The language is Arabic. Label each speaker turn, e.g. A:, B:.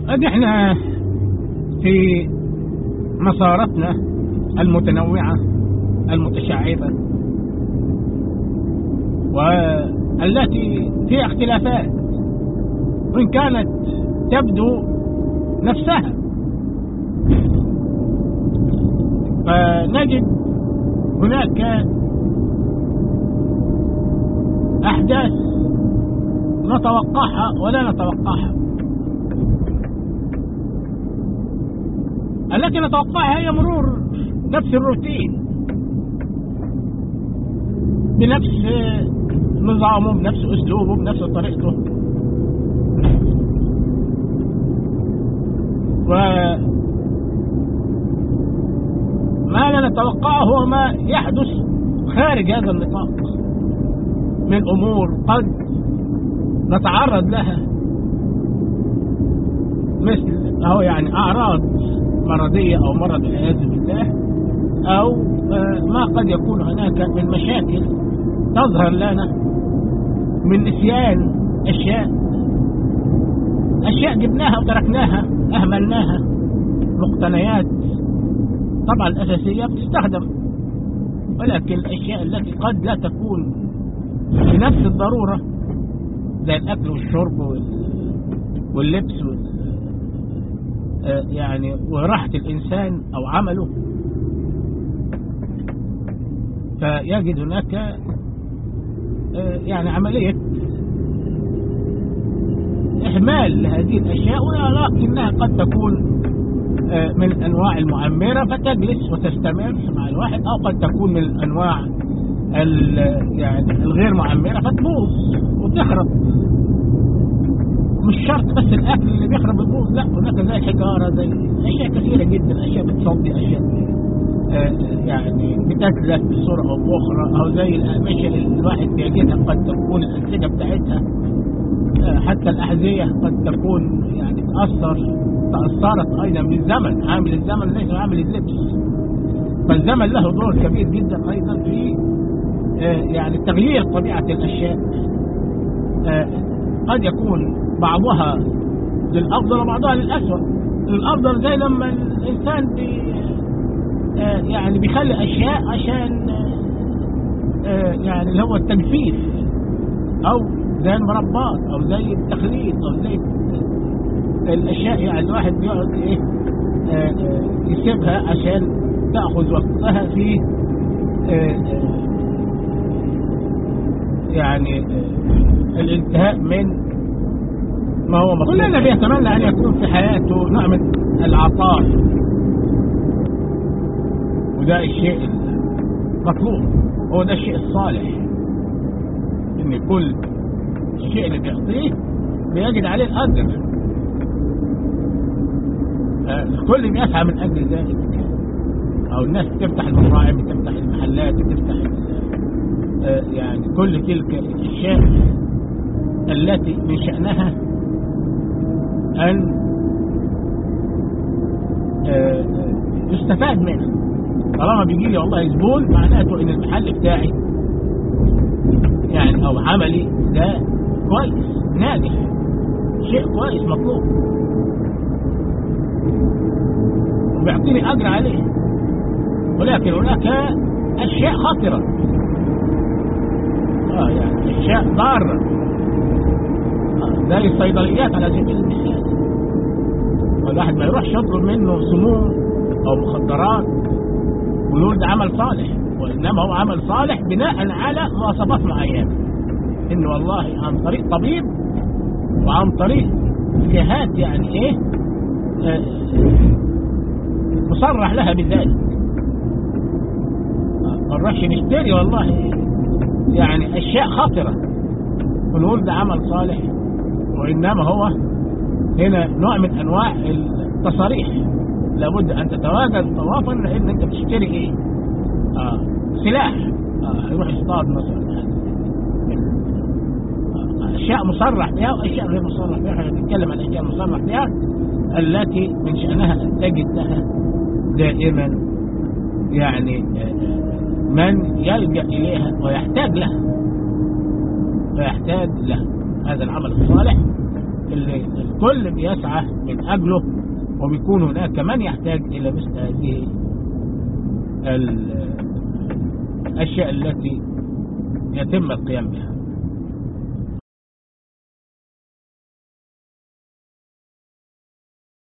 A: احنا في مسارتنا المتنوعة المتشعبة والتي فيها اختلافات وإن كانت تبدو نفسها، فنجد هناك أحداث نتوقعها ولا نتوقعها. التي نتوقعها هي مرور نفس الروتين بنفس نظامه، بنفس أسلوبه، بنفس طريقته، وما لا نتوقعه هو ما يحدث خارج هذا النطاق من أمور قد نتعرض لها، مثل أو يعني أعراض مرضية أو مرض والعياذ بالله، أو ما قد يكون هناك من مشاكل تظهر لنا من نسيان أشياء جبناها وتركناها أهملناها، مقتنيات طبعا الأساسية بتستخدم، ولكن الأشياء التي قد لا تكون بنفس الضرورة زي الأكل والشرب واللبس يعني وراحة الإنسان أو عمله، فيجد هناك يعني عملية إهمال لهذه الأشياء، ولكنها قد تكون من أنواع المعمرة فتجلس وتستمر مع الواحد، أو قد تكون من أنواع يعني الغير معمرة فتبوظ وتخرب. مش شرط بس الأكل اللي بيخرب البوظ، لا، هناك زي الحجارة، زي أشياء كثيرة جدا، أشياء بتصدي، أشياء يعني بتتلف بصورة أو بأخرى، أو زي الأقمشة اللي الواحد بيجدها قد تكون الأنسجة بتاعتها، حتى الأحذية قد تكون يعني تأثرت أيضا بالزمن. عامل الزمن ليس عامل اللبس، فالزمن له دور كبير جدا أيضا في يعني تغيير طبيعة الأشياء. قد يكون بعضها للأفضل وبعضها للأسوأ. الأفضل زي لما الإنسان يعني بيخلي أشياء عشان يعني اللي هو التجفيف، أو زي المربات، أو زي التخليط، أو زي الأشياء يعني الواحد بيقعد يسيبها عشان تأخذ وقتها في يعني الانتهاء من ما هو مطلوب. كلنا بيتمنى أن يكون في حياته نوع من العطاء، وده الشيء المطلوب، هو ده الشيء الصالح، إن كل الشيء اللي بيعطيه بيجد عليه الأجر. الكل بيسعى من أجل ذلك، أو الناس بتفتح المطاعم، بتفتح المحلات، بتفتح يعني كل تلك الأشياء التي من شأنها أن يستفاد منها. طالما بيجي لي والله زبون، معناته إن المحل بتاعي يعني أو عملي ده كويس، ناجح، شيء كويس مطلوب، وبيعطيني أجر عليه. ولكن هناك أشياء خطرة، يعني أشياء ضارة، زي الصيدليات على سبيل المثال، والواحد ما يروحش يطلب منه سموم أو مخدرات ويقول ده عمل صالح، وإنما هو عمل صالح بناء على مواصفات معينة، إنه والله عن طريق طبيب وعن طريق جهات يعني إيه مصرح لها بذلك. ما نروحش نشتري والله يعني أشياء خطرة ونقول ده عمل صالح، وإنما هو هنا نوع من أنواع التصاريح. لابد أن تتواجد طوافا لأن أنت بتشتري إيه؟ سلاح، يروح يصطاد مثلا، أشياء مصرح بها وأشياء غير مصرح بها. احنا نتكلم عن أشياء مصرح بها التي من شأنها أن تجد لها دائما يعني من يلجأ إليها ويحتاج لها، هذا العمل الصالح اللي الكل بيسعى من أجله، وبيكون هناك من يحتاج إلى مثل هذه الأشياء التي يتم القيام بها.